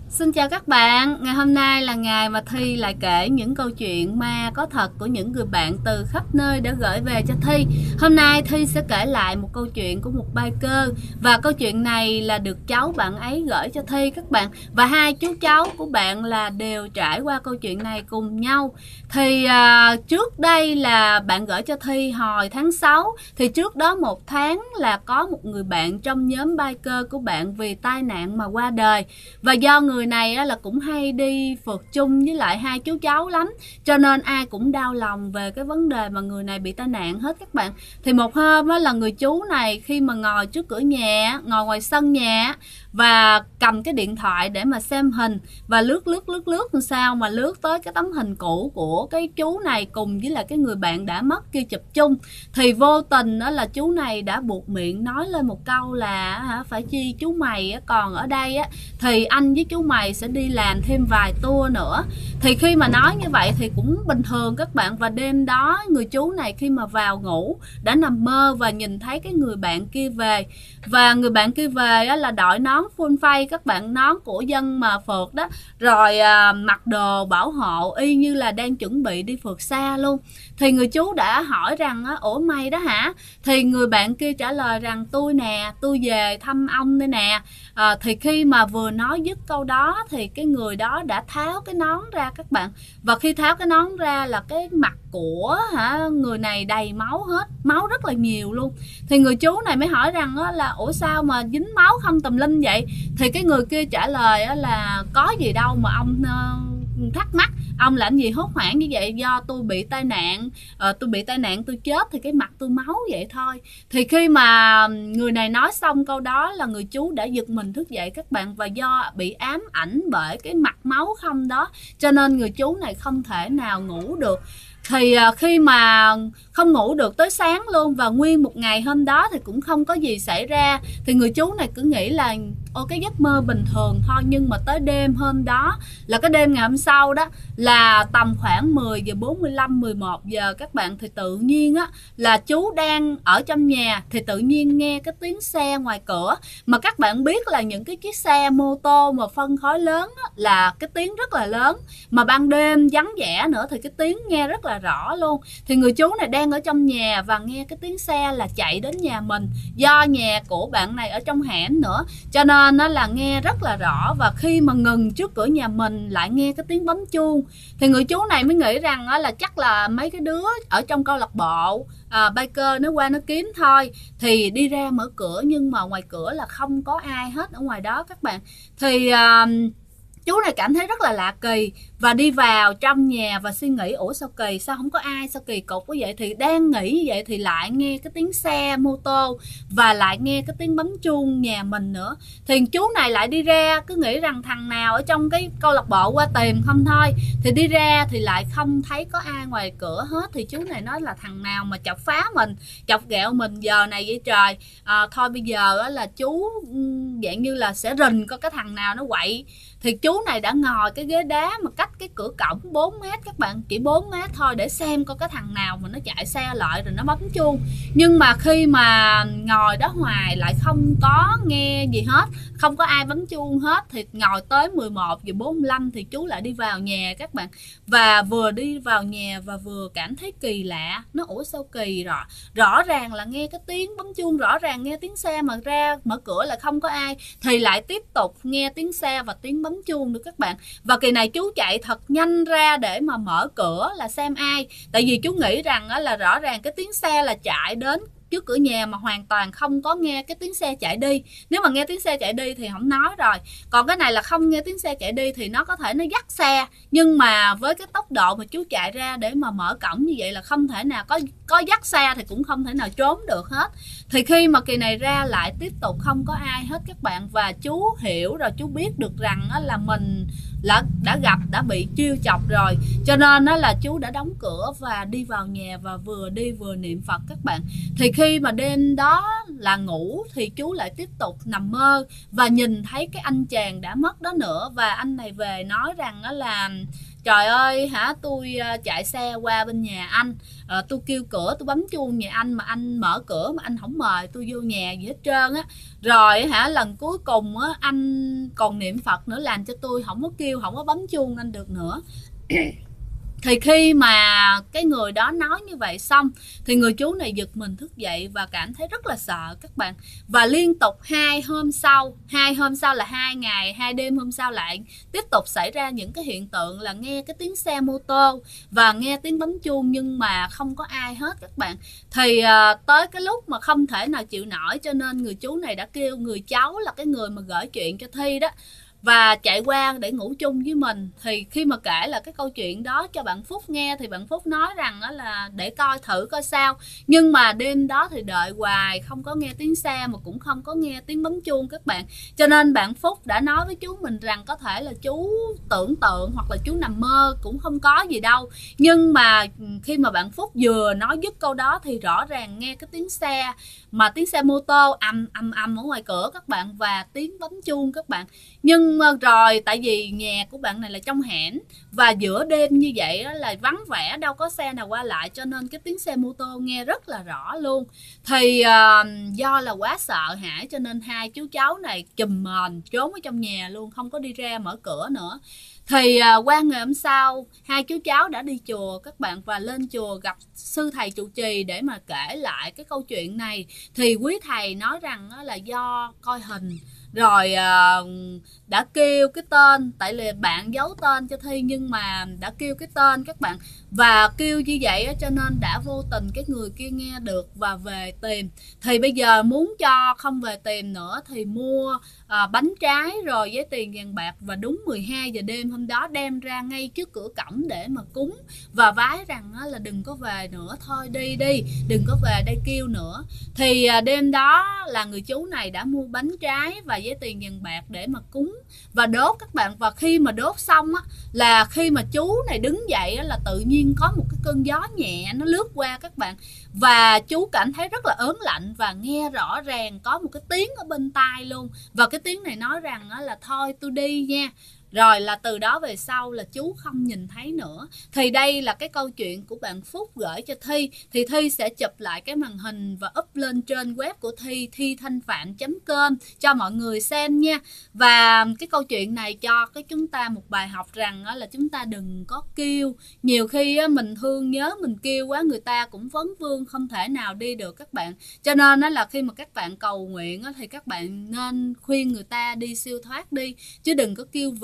Xin chào các bạn, ngày hôm nay là ngày mà Thi lại kể những câu chuyện ma có thật của những người bạn từ khắp nơi đã gửi về cho Thi. Hôm nay Thi sẽ kể lại một câu chuyện của một biker và câu chuyện này là được cháu bạn ấy gửi cho Thi các bạn. Và hai chú cháu của bạn là đều trải qua câu chuyện này cùng nhau. Thì trước đây là bạn gửi cho Thi hồi tháng 6, thì trước đó một tháng là có một người bạn trong nhóm biker của bạn vì tai nạn mà qua đời. Và do người này là cũng hay đi phượt chung với lại hai chú cháu lắm, cho nên ai cũng đau lòng về cái vấn đề mà người này bị tai nạn hết các bạn. Thì một hôm là người chú này khi mà ngồi trước cửa nhà, ngồi ngoài sân nhà và cầm cái điện thoại để mà xem hình và lướt làm sao mà lướt tới cái tấm hình cũ của cái chú này cùng với lại cái người bạn đã mất kia chụp chung. Thì vô tình đó là chú này đã buột miệng nói lên một câu là phải chi chú mày còn ở đây thì anh với chú mày sẽ đi làm thêm vài tour nữa. Thì khi mà nói như vậy thì cũng bình thường các bạn. Và đêm đó người chú này khi mà vào ngủ đã nằm mơ và nhìn thấy cái người bạn kia về. Và người bạn kia về là đội nón full face các bạn, nón của dân mà phượt đó, rồi mặc đồ bảo hộ y như là đang chuẩn bị đi phượt xa luôn. Thì người chú đã hỏi rằng ủa mày đó hả? Thì người bạn kia trả lời rằng tôi nè, tôi về thăm ông đây nè. Thì khi mà vừa nói dứt câu đó thì cái người đó đã tháo cái nón ra các bạn. Và khi tháo cái nón ra là cái mặt của người này đầy máu hết, máu rất là nhiều luôn. Thì người chú này mới hỏi rằng là ủa sao mà dính máu không tùm lum vậy? Thì cái người kia trả lời là có gì đâu mà ông thắc mắc, ông làm gì hốt hoảng như vậy, do tôi bị tai nạn, tôi chết thì cái mặt tôi máu vậy thôi. Thì khi mà người này nói xong câu đó là người chú đã giật mình thức dậy các bạn. Và do bị ám ảnh bởi cái mặt máu không đó, cho nên người chú này không thể nào ngủ được. Thì khi mà không ngủ được tới sáng luôn, và nguyên một ngày hôm đó thì cũng không có gì xảy ra. Thì người chú này cứ nghĩ là cái giấc mơ bình thường thôi. Nhưng mà tới đêm hôm đó là cái đêm ngày hôm sau đó, là tầm khoảng 10 giờ 45, 11 giờ các bạn, thì tự nhiên là chú đang ở trong nhà thì tự nhiên nghe cái tiếng xe ngoài cửa. Mà các bạn biết là những cái chiếc xe mô tô mà phân khối lớn là cái tiếng rất là lớn, mà ban đêm vắng vẻ nữa thì cái tiếng nghe rất là rõ luôn. Thì người chú này đang ở trong nhà và nghe cái tiếng xe là chạy đến nhà mình, do nhà của bạn này ở trong hẻm nữa, cho nên nó là nghe rất là rõ. Và khi mà ngừng trước cửa nhà mình lại nghe cái tiếng bấm chuông, thì người chú này mới nghĩ rằng là chắc là mấy cái đứa ở trong câu lạc bộ biker nó qua nó kiếm thôi. Thì đi ra mở cửa, nhưng mà ngoài cửa là không có ai hết ở ngoài đó các bạn. Thì chú này cảm thấy rất là lạ kỳ và đi vào trong nhà và suy nghĩ ủa sao kỳ, sao không có ai, sao kỳ cục quá vậy. Thì đang nghĩ như vậy thì lại nghe cái tiếng xe mô tô và lại nghe cái tiếng bấm chuông nhà mình nữa. Thì chú này lại đi ra, cứ nghĩ rằng thằng nào ở trong cái câu lạc bộ qua tìm không thôi. Thì đi ra thì lại không thấy có ai ngoài cửa hết. Thì chú này nói là thằng nào mà chọc phá mình, chọc ghẹo mình giờ này vậy trời. Thôi bây giờ là chú dạng như là sẽ rình coi cái thằng nào nó quậy. Thì chú này đã ngồi cái ghế đá mà cách cái cửa cổng 4 mét các bạn, chỉ 4 mét thôi, để xem coi cái thằng nào mà nó chạy xe lại rồi nó bấm chuông. Nhưng mà khi mà ngồi đó hoài lại không có nghe gì hết, không có ai bấm chuông hết. Thì ngồi tới 11 giờ 45 thì chú lại đi vào nhà các bạn. Và vừa đi vào nhà và vừa cảm thấy kỳ lạ. Nó ủa sao kỳ, rõ ràng là nghe cái tiếng bấm chuông, rõ ràng nghe tiếng xe mà ra mở cửa là không có ai. Thì lại tiếp tục nghe tiếng xe và tiếng bấm chuông nữa các bạn. Và kỳ này chú chạy thật nhanh ra để mà mở cửa là xem ai. Tại vì chú nghĩ rằng là rõ ràng cái tiếng xe là chạy đến trước cửa nhà mà hoàn toàn không có nghe cái tiếng xe chạy đi. Nếu mà nghe tiếng xe chạy đi thì không nói rồi, còn cái này là không nghe tiếng xe chạy đi thì nó có thể nó dắt xe, nhưng mà với cái tốc độ mà chú chạy ra để mà mở cổng như vậy là không thể nào có dắt xe, thì cũng không thể nào trốn được hết. Thì khi mà kỳ này ra lại tiếp tục không có ai hết các bạn. Và chú hiểu rồi, chú biết được rằng là mình đã bị chiêu chọc rồi, cho nên là chú đã đóng cửa và đi vào nhà và vừa đi vừa niệm Phật các bạn. Thì khi mà đêm đó là ngủ thì chú lại tiếp tục nằm mơ và nhìn thấy cái anh chàng đã mất đó nữa. Và anh này về nói rằng là trời ơi hả, tôi chạy xe qua bên nhà anh, tôi kêu cửa, tôi bấm chuông nhà anh mà anh mở cửa mà anh không mời tôi vô nhà gì hết trơn á. Rồi hả, lần cuối cùng á anh còn niệm Phật nữa, làm cho tôi không có kêu, không có bấm chuông anh được nữa. Thì khi mà cái người đó nói như vậy xong thì người chú này giật mình thức dậy và cảm thấy rất là sợ các bạn. Và liên tục hai hôm sau là 2 ngày 2 đêm hôm sau lại tiếp tục xảy ra những cái hiện tượng là nghe cái tiếng xe mô tô và nghe tiếng bấm chuông nhưng mà không có ai hết các bạn. Thì tới cái lúc mà không thể nào chịu nổi cho nên người chú này đã kêu người cháu là cái người mà gửi chuyện cho Thi đó và chạy qua để ngủ chung với mình. Thì khi mà kể là cái câu chuyện đó cho bạn Phúc nghe thì bạn Phúc nói rằng đó là để coi thử coi sao. Nhưng mà đêm đó thì đợi hoài không có nghe tiếng xe mà cũng không có nghe tiếng bấm chuông các bạn. Cho nên bạn Phúc đã nói với chú mình rằng có thể là chú tưởng tượng hoặc là chú nằm mơ, cũng không có gì đâu. Nhưng mà khi mà bạn Phúc vừa nói dứt câu đó thì rõ ràng nghe cái tiếng xe, mà tiếng xe mô tô ầm ở ngoài cửa các bạn, và tiếng bấm chuông các bạn. Nhưng rồi tại vì nhà của bạn này là trong hẻm và giữa đêm như vậy đó là vắng vẻ, đâu có xe nào qua lại, cho nên cái tiếng xe mô tô nghe rất là rõ luôn. Thì do là quá sợ hãi cho nên hai chú cháu này chùm mền trốn ở trong nhà luôn, không có đi ra mở cửa nữa. Thì qua ngày hôm sau hai chú cháu đã đi chùa các bạn, và lên chùa gặp sư thầy trụ trì để mà kể lại cái câu chuyện này. Thì quý thầy nói rằng là do coi hình rồi đã kêu cái tên, tại là bạn giấu tên cho Thi nhưng mà đã kêu cái tên các bạn, và kêu như vậy cho nên đã vô tình cái người kia nghe được và về tìm. Thì bây giờ muốn cho không về tìm nữa thì mua bánh trái rồi với tiền vàng bạc, và đúng 12 giờ đêm hôm đó đem ra ngay trước cửa cổng để mà cúng và vái rằng là đừng có về nữa, thôi đi đừng có về đây kêu nữa. Thì đêm đó là người chú này đã mua bánh trái và với tiền vàng bạc để mà cúng và đốt các bạn. Và khi mà đốt xong á, là khi mà chú này đứng dậy á, là tự nhiên có một cái cơn gió nhẹ nó lướt qua các bạn, và chú cảm thấy rất là ớn lạnh và nghe rõ ràng có một cái tiếng ở bên tai luôn, và cái tiếng này nói rằng là thôi tôi đi nha. Rồi là từ đó về sau là chú không nhìn thấy nữa. Thì đây là cái câu chuyện của bạn Phúc gửi cho Thi. Thì Thi sẽ chụp lại cái màn hình và up lên trên web của Thi, thithanhpham.com cho mọi người xem nha. Và cái câu chuyện này cho chúng ta một bài học rằng là chúng ta đừng có kêu. Nhiều khi mình thương nhớ mình kêu quá, người ta cũng vấn vương không thể nào đi được các bạn. Cho nên là khi mà các bạn cầu nguyện thì các bạn nên khuyên người ta đi siêu thoát đi, chứ đừng có kêu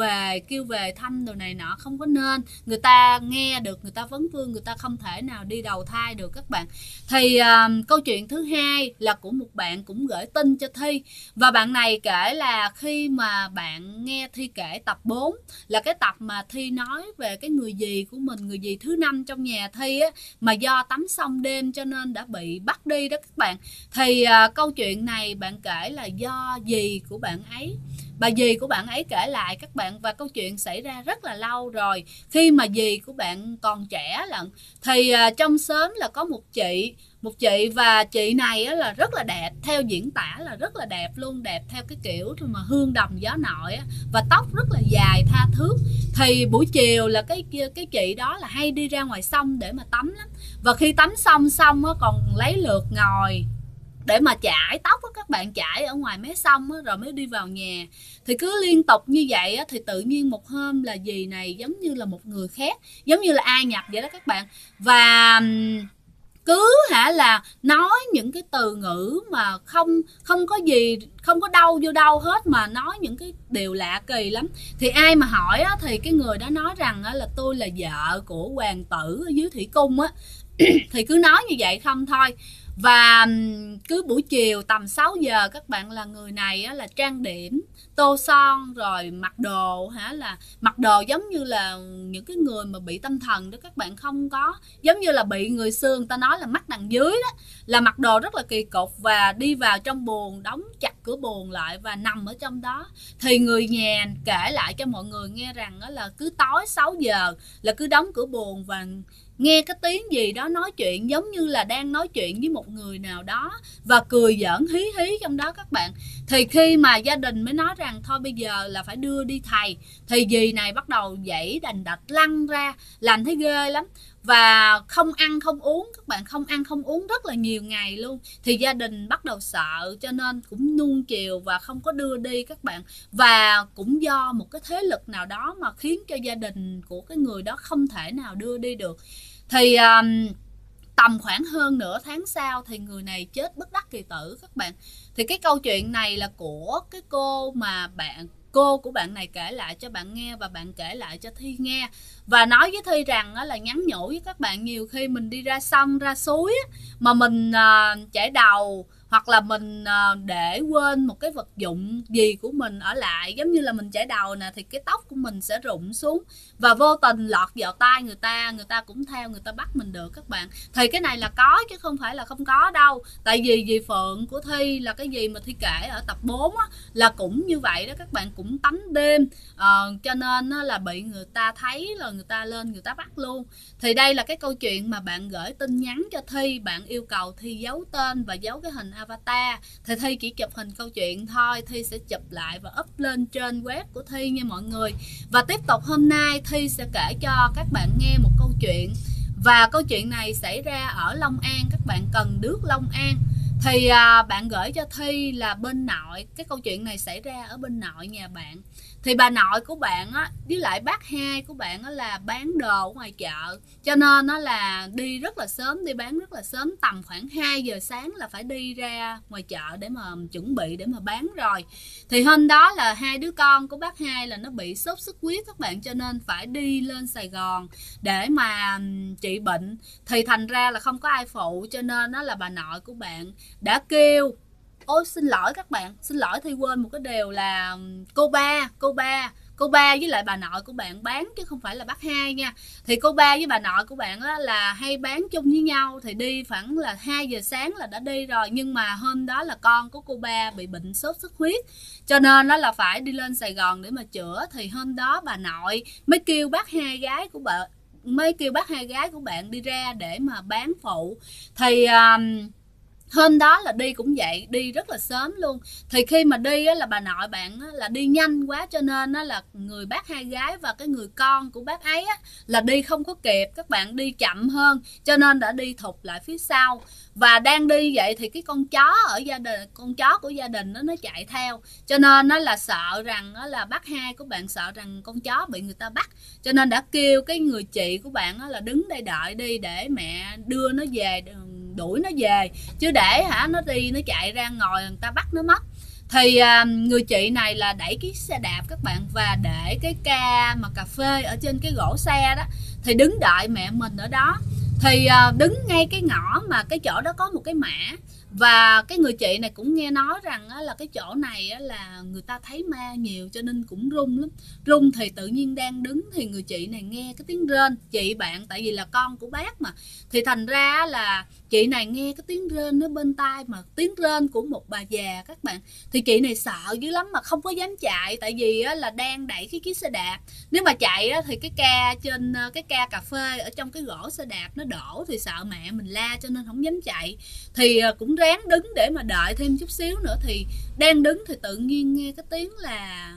về thăm đồ này nọ, không có nên. Người ta nghe được, người ta vấn vương, người ta không thể nào đi đầu thai được các bạn. Thì câu chuyện thứ hai là của một bạn cũng gửi tin cho Thi, và bạn này kể là khi mà bạn nghe Thi kể tập 4 là cái tập mà Thi nói về cái người dì của mình, người dì thứ 5 trong nhà Thi á, mà do tắm xong đêm cho nên đã bị bắt đi đó các bạn. Thì câu chuyện này bạn kể là do dì của bạn ấy, bà dì của bạn ấy kể lại các bạn, và câu chuyện xảy ra rất là lâu rồi. Khi mà dì của bạn còn trẻ lận thì trong xóm là có một chị, và chị này là rất là đẹp, theo diễn tả là rất là đẹp luôn, đẹp theo cái kiểu mà hương đồng gió nội á, và tóc rất là dài tha thướt. Thì buổi chiều là cái chị đó là hay đi ra ngoài sông để mà tắm lắm, và khi tắm xong còn lấy lượt ngồi để mà chải tóc á các bạn, chải ở ngoài mé sông rồi mới đi vào nhà. Thì cứ liên tục như vậy á, thì tự nhiên một hôm là dì này giống như là một người khác, giống như là ai nhập vậy đó các bạn, và cứ là nói những cái từ ngữ mà không có gì, không có đâu vô đâu hết, mà nói những cái điều lạ kỳ lắm. Thì ai mà hỏi á, thì cái người đó nói rằng á, là tôi là vợ của hoàng tử ở dưới thủy cung á. Thì cứ nói như vậy không thôi. Và cứ buổi chiều tầm 6 giờ các bạn là người này á, là trang điểm tô son rồi mặc đồ là mặc đồ giống như là những cái người mà bị tâm thần đó các bạn, không có giống như là bị người xưa người ta nói là mắt đằng dưới đó, là mặc đồ rất là kỳ cục và đi vào trong buồng, đóng chặt cửa buồng lại và nằm ở trong đó. Thì người nhà kể lại cho mọi người nghe rằng đó là cứ tối 6 giờ là cứ đóng cửa buồng và nghe cái tiếng gì đó nói chuyện giống như là đang nói chuyện với một người nào đó và cười giỡn hí hí trong đó các bạn. Thì khi mà gia đình mới nói rằng thôi bây giờ là phải đưa đi thầy, thì dì này bắt đầu dãy đành đạch lăn ra, làm thấy ghê lắm. Và không ăn không uống các bạn, không ăn không uống rất là nhiều ngày luôn. Thì gia đình bắt đầu sợ cho nên cũng nuông chiều và không có đưa đi các bạn. Và cũng do một cái thế lực nào đó mà khiến cho gia đình của cái người đó không thể nào đưa đi được. Thì tầm khoảng hơn nửa tháng sau thì người này chết bất đắc kỳ tử các bạn. Thì cái câu chuyện này là của cái cô của bạn này kể lại cho bạn nghe, và bạn kể lại cho Thi nghe, và nói với Thi rằng là nhắn nhủ với các bạn, nhiều khi mình đi ra sông ra suối mà mình chảy đầu, hoặc là mình để quên một cái vật dụng gì của mình ở lại, giống như là mình chảy đầu nè, thì cái tóc của mình sẽ rụng xuống và vô tình lọt vào tay người ta cũng theo người ta bắt mình được các bạn. Thì cái này là có chứ không phải là không có đâu. Tại vì dì Phượng của Thi là cái gì mà Thi kể ở tập 4 á, là cũng như vậy đó các bạn, cũng tắm đêm, cho nên là bị người ta thấy là người ta lên người ta bắt luôn. Thì đây là cái câu chuyện mà bạn gửi tin nhắn cho Thi, bạn yêu cầu Thi giấu tên và giấu cái hình avatar. Thì Thi chỉ chụp hình câu chuyện thôi, Thi sẽ chụp lại và up lên trên web của Thi nha mọi người. Và tiếp tục hôm nay Thi sẽ kể cho các bạn nghe một câu chuyện, và câu chuyện này xảy ra ở Long An các bạn, Cần Đước, Long An. Thì bạn gửi cho Thi là bên nội, cái câu chuyện này xảy ra ở bên nội nhà bạn. Thì bà nội của bạn á, với lại bác hai của bạn á, là bán đồ ở ngoài chợ, cho nên nó là đi rất là sớm, đi bán rất là sớm, tầm khoảng 2 giờ sáng là phải đi ra ngoài chợ để mà chuẩn bị để mà bán rồi. Thì hôm đó là hai đứa con của bác hai là nó bị sốt xuất huyết các bạn, cho nên phải đi lên Sài Gòn để mà trị bệnh. Thì thành ra là không có ai phụ, cho nên nó là bà nội của bạn đã kêu, ôi xin lỗi các bạn, xin lỗi Thi quên một cái điều là cô ba với lại bà nội của bạn bán chứ không phải là bác hai nha. Thì cô ba với bà nội của bạn đó là hay bán chung với nhau, thì đi khoảng là 2 giờ sáng là đã đi rồi. Nhưng mà hôm đó là con của cô ba bị bệnh sốt xuất huyết, cho nên nó là phải đi lên Sài Gòn để mà chữa. Thì hôm đó bà nội mới kêu bác hai gái của bạn đi ra để mà bán phụ. Thì hôm đó là đi cũng vậy, đi rất là sớm luôn. Thì khi mà đi á, là bà nội bạn á, là đi nhanh quá, cho nên á, là người bác hai gái và cái người con của bác ấy á, là đi không có kịp, các bạn đi chậm hơn, cho nên đã đi thụt lại phía sau. Và đang đi vậy thì cái con chó ở gia đình, con chó của gia đình đó, nó chạy theo, cho nên nó là sợ rằng đó là bác hai của bạn sợ rằng con chó bị người ta bắt, cho nên đã kêu cái người chị của bạn đó là đứng đây đợi đi để mẹ đưa nó về, đuổi nó về, chứ để nó đi nó chạy ra ngồi người ta bắt nó mất. Thì người chị này là đẩy cái xe đạp các bạn, và để cái ca mà cà phê ở trên cái gỗ xe đó, thì đứng đợi mẹ mình ở đó. Thì đứng ngay cái ngõ mà cái chỗ đó có một cái mã, và cái người chị này cũng nghe nói rằng là cái chỗ này là người ta thấy ma nhiều, cho nên cũng run lắm. Run thì tự nhiên đang đứng thì người chị này nghe cái tiếng rên. Chị bạn tại vì là con của bác mà, thì thành ra là chị này nghe cái tiếng rên ở bên tai, mà tiếng rên của một bà già các bạn. Thì chị này sợ dữ lắm mà không có dám chạy, tại vì là đang đẩy cái chiếc xe đạp. Nếu mà chạy thì cái ca trên cái ca cà phê ở trong cái gỗ xe đạp nó đổ, thì sợ mẹ mình la, cho nên không dám chạy. Thì cũng ráng đứng để mà đợi thêm chút xíu nữa. Thì đang đứng thì tự nhiên nghe cái tiếng là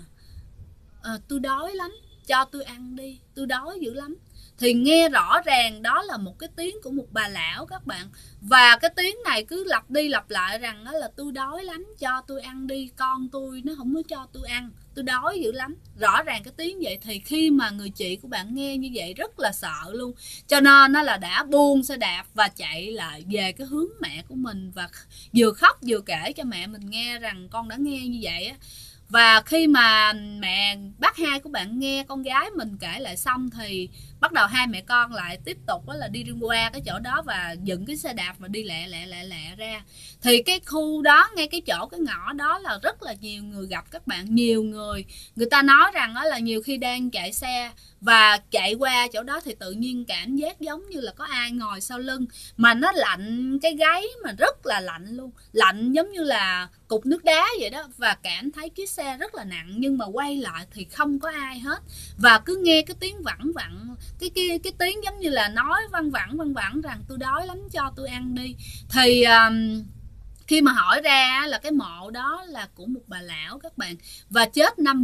tôi đói lắm, cho tôi ăn đi, tôi đói dữ lắm. Thì nghe rõ ràng đó là một cái tiếng của một bà lão các bạn. Và cái tiếng này cứ lặp đi lặp lại rằng đó là tôi đói lắm, cho tôi ăn đi, con tôi nó không có cho tôi ăn, tôi đói dữ lắm. Rõ ràng cái tiếng vậy. Thì khi mà người chị của bạn nghe như vậy rất là sợ luôn, cho nên nó là đã buông xe đạp và chạy lại về cái hướng mẹ của mình, và vừa khóc vừa kể cho mẹ mình nghe rằng con đã nghe như vậy á. Và khi mà bác hai của bạn nghe con gái mình kể lại xong, thì bắt đầu hai mẹ con lại tiếp tục là đi qua cái chỗ đó và dựng cái xe đạp và đi lẹ ra. Thì cái khu đó, ngay cái chỗ cái ngõ đó là rất là nhiều người gặp các bạn. Nhiều người ta nói rằng đó là nhiều khi đang chạy xe và chạy qua chỗ đó thì tự nhiên cảm giác giống như là có ai ngồi sau lưng, mà nó lạnh cái gáy, mà rất là lạnh luôn, lạnh giống như là cục nước đá vậy đó, và cảm thấy chiếc xe rất là nặng, nhưng mà quay lại thì không có ai hết, và cứ nghe cái tiếng vẳng vẳng, cái tiếng giống như là nói văng vẳng rằng tôi đói lắm, cho tôi ăn đi. Thì khi mà hỏi ra là cái mộ đó là của một bà lão các bạn, và chết năm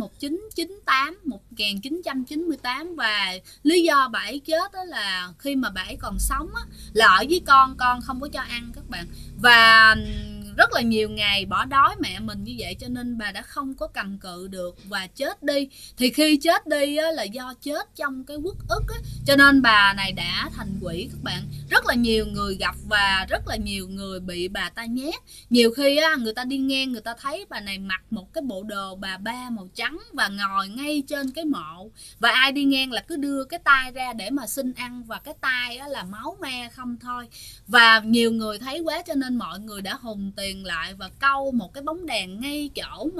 1998, và lý do bà ấy chết đó là khi mà bà ấy còn sống á, là ở với con không có cho ăn các bạn, và rất là nhiều ngày bỏ đói mẹ mình như vậy, cho nên bà đã không có cầm cự được và chết đi. Thì khi chết đi á, là do chết trong cái uất ức á, cho nên bà này đã thành quỷ các bạn. Rất là nhiều người gặp và rất là nhiều người bị bà ta nhét. Nhiều khi á, người ta đi ngang người ta thấy bà này mặc một cái bộ đồ bà ba màu trắng và ngồi ngay trên cái mộ, và ai đi ngang là cứ đưa cái tay ra để mà xin ăn, và cái tay á, là máu me không thôi. Và nhiều người thấy quá cho nên mọi người đã hùng tiền lại và câu một cái bóng đèn ngay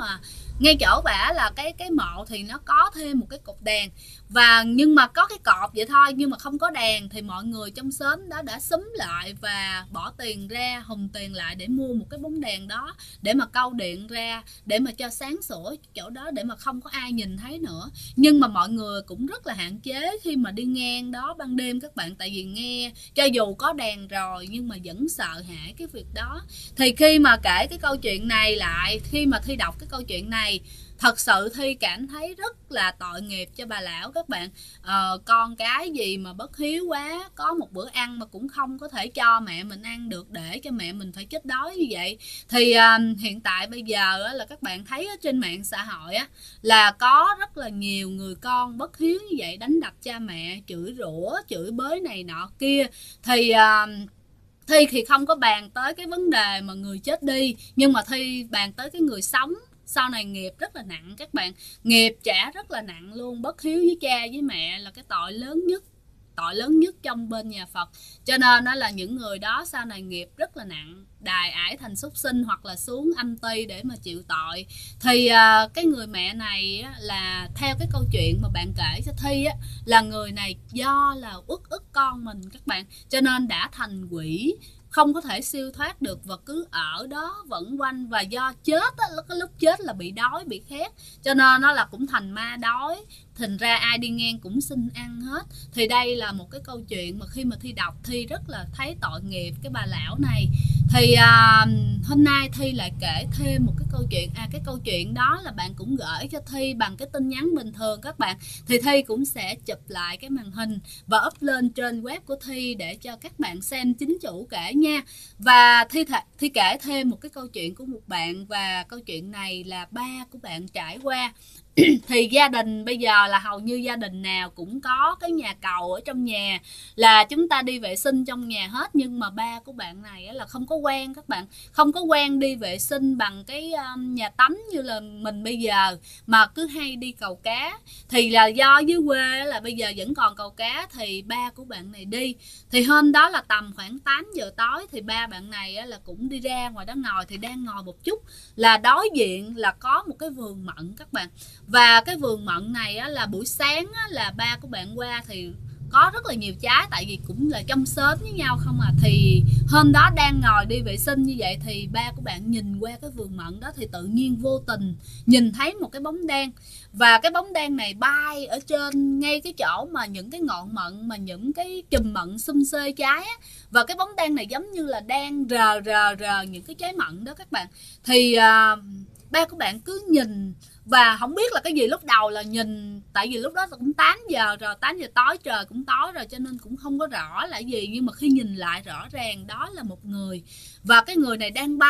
chỗ bả là cái mộ, thì nó có thêm một cái cột đèn, và nhưng mà có cái cọp vậy thôi, nhưng mà không có đèn. Thì mọi người trong xóm đó đã xúm lại và bỏ tiền ra, hùng tiền lại để mua một cái bóng đèn đó, để mà câu điện ra, để mà cho sáng sủa chỗ đó, để mà không có ai nhìn thấy nữa. Nhưng mà mọi người cũng rất là hạn chế khi mà đi ngang đó ban đêm các bạn, tại vì nghe cho dù có đèn rồi nhưng mà vẫn sợ hãi cái việc đó. Thì khi mà kể cái câu chuyện này lại, khi mà Thi đọc cái câu chuyện này, thật sự Thi cảm thấy rất là tội nghiệp cho bà lão các bạn. Con cái gì mà bất hiếu quá, có một bữa ăn mà cũng không có thể cho mẹ mình ăn được, để cho mẹ mình phải chết đói như vậy. Thì hiện tại bây giờ là các bạn thấy trên mạng xã hội là có rất là nhiều người con bất hiếu như vậy, đánh đập cha mẹ, chửi rủa, chửi bới này nọ kia. Thì Thi thì không có bàn tới cái vấn đề mà người chết đi, nhưng mà Thi bàn tới cái người sống. Sau này nghiệp rất là nặng các bạn, nghiệp trả rất là nặng luôn. Bất hiếu với cha với mẹ là cái tội lớn nhất trong bên nhà Phật. Cho nên đó là những người đó sau này nghiệp rất là nặng, đài ải thành súc sinh hoặc là xuống âm ty để mà chịu tội. Thì cái người mẹ này là theo cái câu chuyện mà bạn kể cho Thi là người này do là uất ức con mình các bạn, cho nên đã thành quỷ, không có thể siêu thoát được và cứ ở đó vẩn quanh. Và do chết cái lúc chết là bị đói bị khát, cho nên nó là cũng thành ma đói, thành ra ai đi ngang cũng xin ăn hết. Thì đây là một cái câu chuyện mà khi mà Thi đọc, Thi rất là thấy tội nghiệp cái bà lão này. Thì hôm nay Thi lại kể thêm một cái câu chuyện. Cái câu chuyện đó là bạn cũng gửi cho Thi bằng cái tin nhắn bình thường các bạn. Thì Thi cũng sẽ chụp lại cái màn hình và up lên trên web của Thi để cho các bạn xem chính chủ kể nha. Và Thi kể thêm một cái câu chuyện của một bạn, và câu chuyện này là ba của bạn trải qua. Thì gia đình bây giờ là hầu như gia đình nào cũng có cái nhà cầu ở trong nhà, là chúng ta đi vệ sinh trong nhà hết. Nhưng mà ba của bạn này là không có quen các bạn, không có quen đi vệ sinh bằng cái nhà tắm như là mình bây giờ, mà cứ hay đi cầu cá. Thì là do dưới quê là bây giờ vẫn còn cầu cá, thì ba của bạn này đi. Thì hôm đó là tầm khoảng 8 giờ tối, thì ba bạn này là cũng đi ra ngoài đó ngồi. Thì đang ngồi một chút là đối diện là có một cái vườn mận các bạn. Và cái vườn mận này là buổi sáng là ba của bạn qua thì có rất là nhiều trái, tại vì cũng là trong xóm với nhau không à. Thì hôm đó đang ngồi đi vệ sinh như vậy, thì ba của bạn nhìn qua cái vườn mận đó, thì tự nhiên vô tình nhìn thấy một cái bóng đen. Và cái bóng đen này bay ở trên ngay cái chỗ mà những cái ngọn mận, mà những cái chùm mận xum xê trái và cái bóng đen này giống như là đang rờ những cái trái mận đó các bạn. Thì ba của bạn cứ nhìn và không biết là cái gì. Lúc đầu là nhìn, tại vì lúc đó cũng 8 giờ rồi, 8 giờ tối, trời cũng tối rồi, cho nên cũng không có rõ là gì. Nhưng mà khi nhìn lại rõ ràng đó là một người, và cái người này đang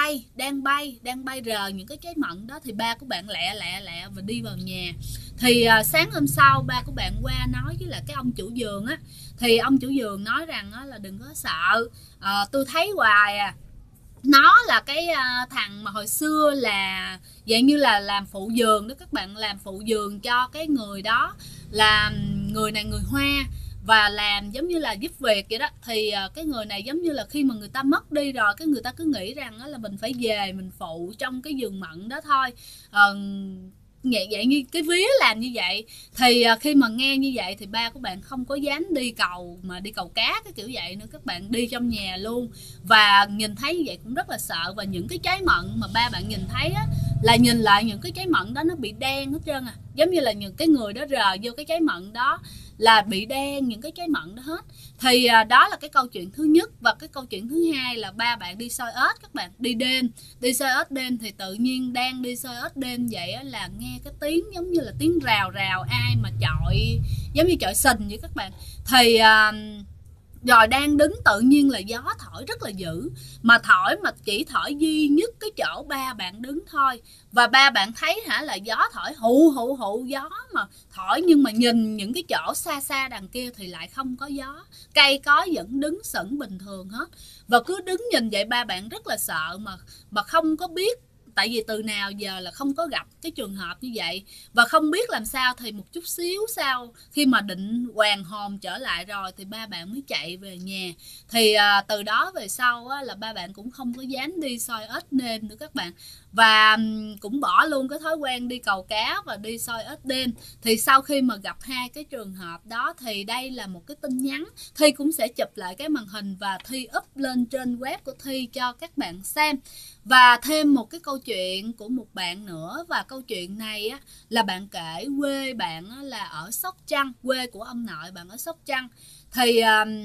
bay rờ những cái trái mận đó. Thì ba của bạn lẹ và đi vào nhà. Thì sáng hôm sau ba của bạn qua nói với là cái ông chủ vườn thì ông chủ vườn nói rằng là đừng có sợ, tôi thấy hoài nó là cái thằng mà hồi xưa là dạng như là làm phụ vườn đó các bạn, làm phụ vườn cho cái người đó, là người này người Hoa, và làm giống như là giúp việc vậy đó. Thì cái người này giống như là khi mà người ta mất đi rồi, cái người ta cứ nghĩ rằng là mình phải về mình phụ trong cái vườn mận đó thôi. nhẹ vậy như cái vía làm như vậy. Thì khi mà nghe như vậy thì ba của bạn không có dám đi cầu, mà đi cầu cá cái kiểu vậy nữa, các bạn đi trong nhà luôn. Và nhìn thấy như vậy cũng rất là sợ. Và những cái trái mận mà ba bạn nhìn thấy á, là nhìn lại những cái trái mận đó nó bị đen hết trơn à, giống như là những cái người đó rờ vô cái trái mận đó là bị đen những cái trái mận đó hết. Thì đó là cái câu chuyện thứ nhất. Và cái câu chuyện thứ hai là ba bạn đi soi ếch, các bạn đi đêm, đi soi ếch đêm. Thì tự nhiên đang đi soi ếch đêm vậy á, là nghe cái tiếng giống như là tiếng rào rào ai mà chọi, giống như chọi sình vậy các bạn. Thì rồi đang đứng tự nhiên là gió thổi rất là dữ, mà thổi mà chỉ thổi duy nhất cái chỗ ba bạn đứng thôi. Và ba bạn thấy là gió thổi hụ hụ hụ gió mà thổi, nhưng mà nhìn những cái chỗ xa xa đằng kia thì lại không có gió, cây cối vẫn đứng sững bình thường hết. Và cứ đứng nhìn vậy ba bạn rất là sợ, mà không có biết, tại vì từ nào giờ là không có gặp cái trường hợp như vậy, và không biết làm sao. Thì một chút xíu sau khi mà định hoàn hồn trở lại rồi thì ba bạn mới chạy về nhà. Thì từ đó về sau á, là ba bạn cũng không có dám đi soi ếch đêm nữa các bạn, và cũng bỏ luôn cái thói quen đi cầu cá và đi soi ếch đêm. Thì sau khi mà gặp hai cái trường hợp đó thì đây là một cái tin nhắn, Thi cũng sẽ chụp lại cái màn hình và Thi up lên trên web của Thi cho các bạn xem. Và thêm một cái câu chuyện của một bạn nữa, và câu chuyện này á, là bạn kể quê bạn á, là ở Sóc Trăng, quê của ông nội bạn ở Sóc Trăng. Thì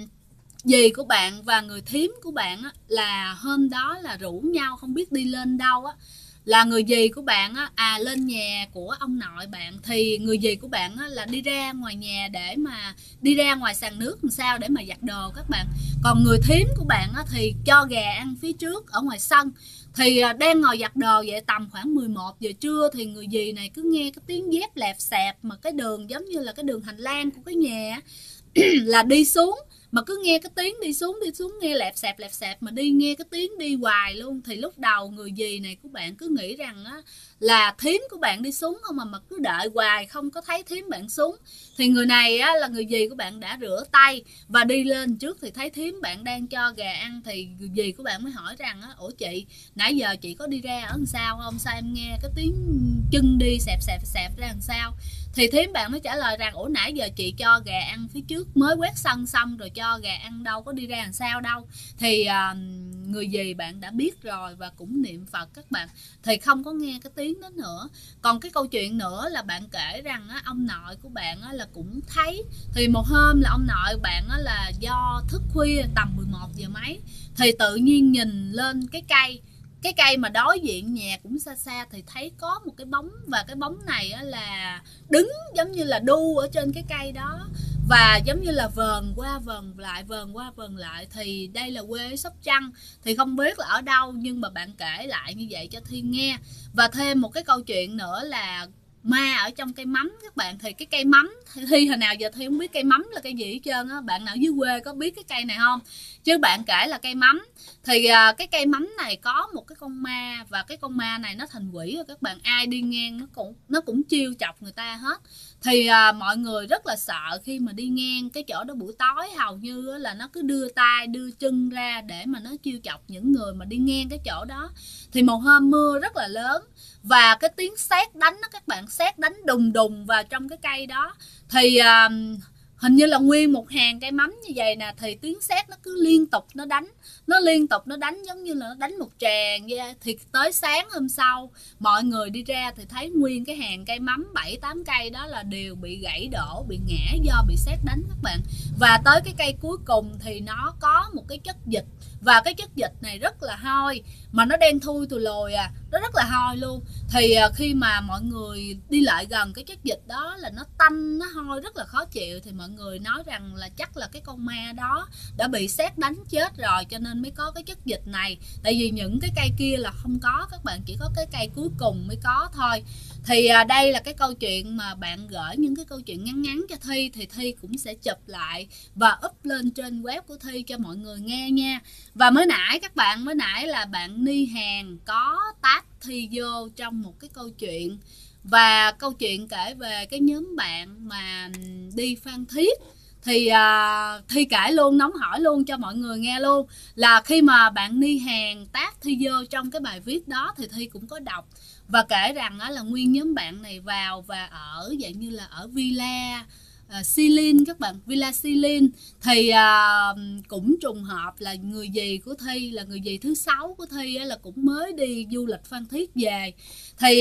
dì của bạn và người thím của bạn á, là hôm đó là rủ nhau không biết đi lên đâu á. Là người dì của bạn á, lên nhà của ông nội bạn. Thì người dì của bạn á, là đi ra ngoài nhà để mà đi ra ngoài sàn nước làm sao để mà giặt đồ các bạn. Còn người thím của bạn á, thì cho gà ăn phía trước ở ngoài sân. Thì đang ngồi giặt đồ vậy, tầm khoảng 11 giờ trưa thì người dì này cứ nghe cái tiếng dép lẹp xẹp, mà cái đường giống như là cái đường hành lang của cái nhà là đi xuống, mà cứ nghe cái tiếng đi xuống nghe lẹp xẹp mà đi nghe cái tiếng đi hoài luôn. Thì lúc đầu người dì này của bạn cứ nghĩ rằng á, là thím của bạn đi xuống không, mà cứ đợi hoài không có thấy thím bạn xuống. Thì người này á, là người dì của bạn đã rửa tay và đi lên trước thì thấy thím bạn đang cho gà ăn. Thì người dì của bạn mới hỏi rằng á, ủa chị, nãy giờ chị có đi ra ở làm sao không, sao em nghe cái tiếng chân đi xẹp ra làm sao. Thì thím bạn mới trả lời rằng ủa nãy giờ chị cho gà ăn phía trước, mới quét sân xong rồi cho gà ăn, đâu có đi ra làm sao đâu. Thì người dì bạn đã biết rồi và cũng niệm Phật các bạn, thì không có nghe cái tiếng đó nữa. Còn cái câu chuyện nữa là bạn kể rằng á, ông nội của bạn á, là cũng thấy. Thì một hôm là ông nội bạn á, là do thức khuya tầm 11 giờ mấy, thì tự nhiên nhìn lên cái cây mà đối diện nhà cũng xa xa, thì thấy có một cái bóng. Và cái bóng này á, là đứng giống như là đu ở trên cái cây đó, và giống như là vờn qua vờn lại. Thì đây là quê ở Sóc Trăng, thì không biết là ở đâu, nhưng mà bạn kể lại như vậy cho Thi nghe. Và thêm một cái câu chuyện nữa là ma ở trong cây mắm các bạn. Thì cái cây mắm, Thi hồi nào giờ Thi không biết cây mắm là cây gì hết trơn á. Bạn nào dưới quê có biết cái cây này không? Chứ bạn kể là cây mắm. Thì cái cây mắm này có một cái con ma, và cái con ma này nó thành quỷ rồi các bạn. Ai đi ngang nó cũng trêu chọc người ta hết. Thì mọi người rất là sợ khi mà đi ngang cái chỗ đó buổi tối, hầu như là nó cứ đưa tay đưa chân ra để mà nó trêu chọc những người mà đi ngang cái chỗ đó. Thì một hôm mưa rất là lớn, và cái tiếng sét đánh đó các bạn, sét đánh đùng đùng vào trong cái cây đó. Thì hình như là nguyên một hàng cây mắm như vậy nè, thì tiếng sét nó cứ liên tục nó đánh giống như là nó đánh một tràng vậy. Thì tới sáng hôm sau mọi người đi ra thì thấy nguyên cái hàng cây mắm 7-8 cây đó là đều bị gãy đổ, bị ngã do bị sét đánh các bạn. Và tới cái cây cuối cùng thì nó có một cái chất dịch, và cái chất dịch này rất là hôi, mà nó đen thui tùi lồi nó rất là hôi luôn. Thì khi mà mọi người đi lại gần cái chất dịch đó là nó tanh, nó hôi rất là khó chịu. Thì mọi người nói rằng là chắc là cái con ma đó đã bị sét đánh chết rồi, cho nên mới có cái chất dịch này. Tại vì những cái cây kia là không có các bạn, chỉ có cái cây cuối cùng mới có thôi. Thì đây là cái câu chuyện mà bạn gửi những cái câu chuyện ngắn ngắn cho Thi, thì Thi cũng sẽ chụp lại và up lên trên web của Thi cho mọi người nghe nha. Và mới nãy là bạn Ni Hàng có tag Thi vô trong một cái câu chuyện, và câu chuyện kể về cái nhóm bạn mà đi Phan Thiết. Thì Thi kể luôn, nóng hỏi luôn cho mọi người nghe luôn, là khi mà bạn Ni Hàn tác Thi vô trong cái bài viết đó thì Thi cũng có đọc và kể rằng là nguyên nhóm bạn này vào và ở dạng như là ở villa Silin các bạn, villa Silin. Thì cũng trùng hợp là người dì của Thi, là người dì thứ 6 của Thi là cũng mới đi du lịch Phan Thiết về. Thì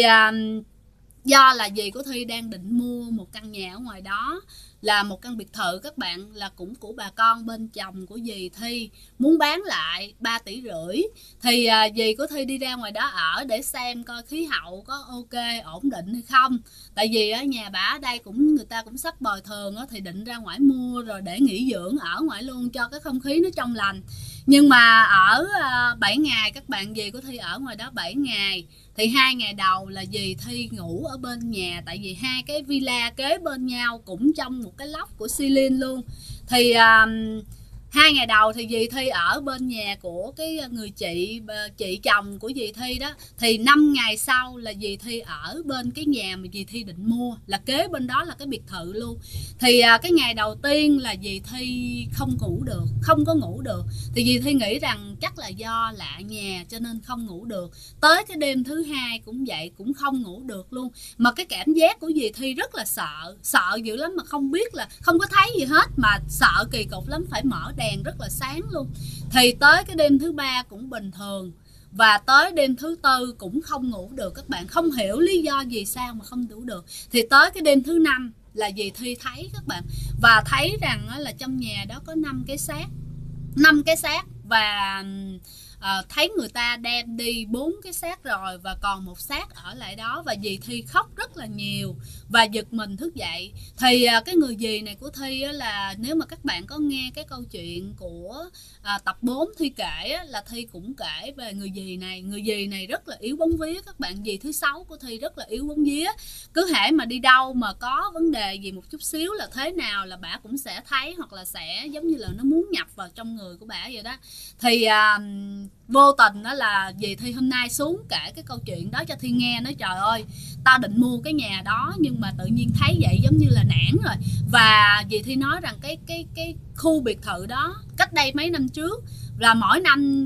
do là dì của Thi đang định mua một căn nhà ở ngoài đó, là một căn biệt thự các bạn, là cũng của bà con bên chồng của dì Thi, muốn bán lại 3,5 tỷ. Thì dì của Thi đi ra ngoài đó ở để xem coi khí hậu có ok ổn định hay không, tại vì ở nhà bà ở đây cũng người ta cũng sắp bồi thường thì định ra ngoài mua rồi để nghỉ dưỡng ở ngoài luôn cho cái không khí nó trong lành. Nhưng mà ở 7 ngày các bạn, dì của Thi ở ngoài đó 7 ngày. Thì 2 ngày đầu là dì Thi ngủ ở bên nhà, tại vì hai cái villa kế bên nhau cũng trong một cái lốc của Silin luôn. Thì 2 ngày đầu thì dì Thi ở bên nhà của cái người chị chồng của dì Thi đó. Thì 5 ngày sau là dì Thi ở bên cái nhà mà dì Thi định mua, là kế bên đó là cái biệt thự luôn. Thì cái ngày đầu tiên là dì Thi không có ngủ được. Thì dì Thi nghĩ rằng chắc là do lạ nhà cho nên không ngủ được. Tới cái đêm thứ hai cũng vậy, cũng không ngủ được luôn. Mà cái cảm giác của dì Thi rất là sợ dữ lắm, mà không biết là không có thấy gì hết, mà sợ kỳ cục lắm, phải mở đèn rất là sáng luôn. Thì tới cái đêm thứ ba cũng bình thường, và tới đêm thứ tư cũng không ngủ được các bạn, không hiểu lý do gì sao mà không ngủ được. Thì tới cái đêm thứ năm là dì Thi thấy các bạn, và thấy rằng là trong nhà đó có 5 cái xác, và thấy người ta đem đi 4 cái xác rồi và còn một xác ở lại đó. Và dì Thi khóc rất là nhiều và giật mình thức dậy. Thì cái người dì này của Thi là nếu mà các bạn có nghe cái câu chuyện của tập 4 Thi kể là Thi cũng kể về người dì này. Người dì này rất là yếu bóng vía các bạn, dì thứ 6 của Thi rất là yếu bóng vía. Cứ hễ mà đi đâu mà có vấn đề gì một chút xíu là thế nào là bả cũng sẽ thấy, hoặc là sẽ giống như là nó muốn nhập vào trong người của bả vậy đó. Thì vô tình đó là dì Thi hôm nay xuống kể cái câu chuyện đó cho Thi nghe, nói trời ơi tao định mua cái nhà đó nhưng mà tự nhiên thấy vậy giống như là nản rồi. Và dì Thi nói rằng cái khu biệt thự đó cách đây mấy năm trước là mỗi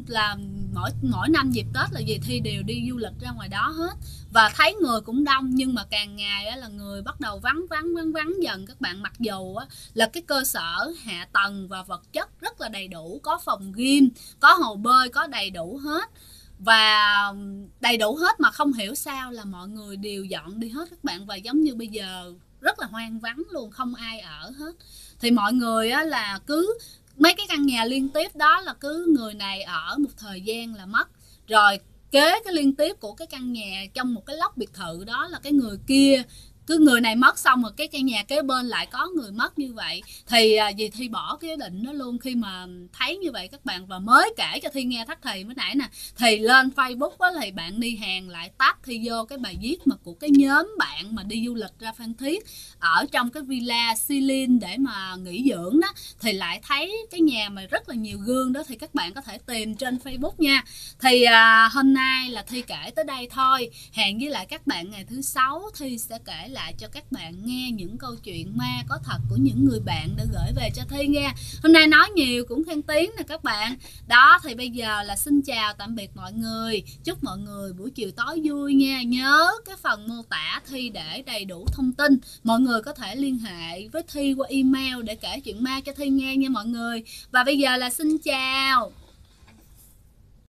năm dịp Tết là dì Thi đều đi du lịch ra ngoài đó hết, và thấy người cũng đông, nhưng mà càng ngày là người bắt đầu vắng dần các bạn. Mặc dù là cái cơ sở hạ tầng và vật chất rất là đầy đủ, có phòng gym, có hồ bơi, có đầy đủ hết, và đầy đủ hết mà không hiểu sao là mọi người đều dọn đi hết các bạn. Và giống như bây giờ rất là hoang vắng luôn, không ai ở hết. Thì mọi người là cứ mấy cái căn nhà liên tiếp đó là cứ người này ở một thời gian là mất, rồi kế cái liên tiếp của cái căn nhà trong một cái lốc biệt thự đó là cái người kia, cứ người này mất xong rồi cái căn nhà kế bên lại có người mất như vậy. Thì dì Thi bỏ cái ý định đó luôn khi mà thấy như vậy các bạn. Và mới kể cho Thi nghe thắt thì mới nãy nè, thì lên Facebook thì bạn Ni Hàn lại tag Thi vô cái bài viết mà của cái nhóm bạn mà đi du lịch ra Phan Thiết ở trong cái villa Silin để mà nghỉ dưỡng đó, thì lại thấy cái nhà mà rất là nhiều gương đó. Thì các bạn có thể tìm trên Facebook nha. Thì hôm nay là Thi kể tới đây thôi, hẹn với lại các bạn ngày thứ 6 Thi sẽ kể lại cho các bạn nghe những câu chuyện ma có thật của những người bạn đã gửi về cho Thi nghe. Hôm nay nói nhiều cũng khen tiếng nè các bạn. Đó, thì bây giờ là xin chào tạm biệt mọi người. Chúc mọi người buổi chiều tối vui nha. Nhớ cái phần mô tả Thi để đầy đủ thông tin. Mọi người có thể liên hệ với Thi qua email để kể chuyện ma cho Thi nghe nha mọi người. Và bây giờ là xin chào.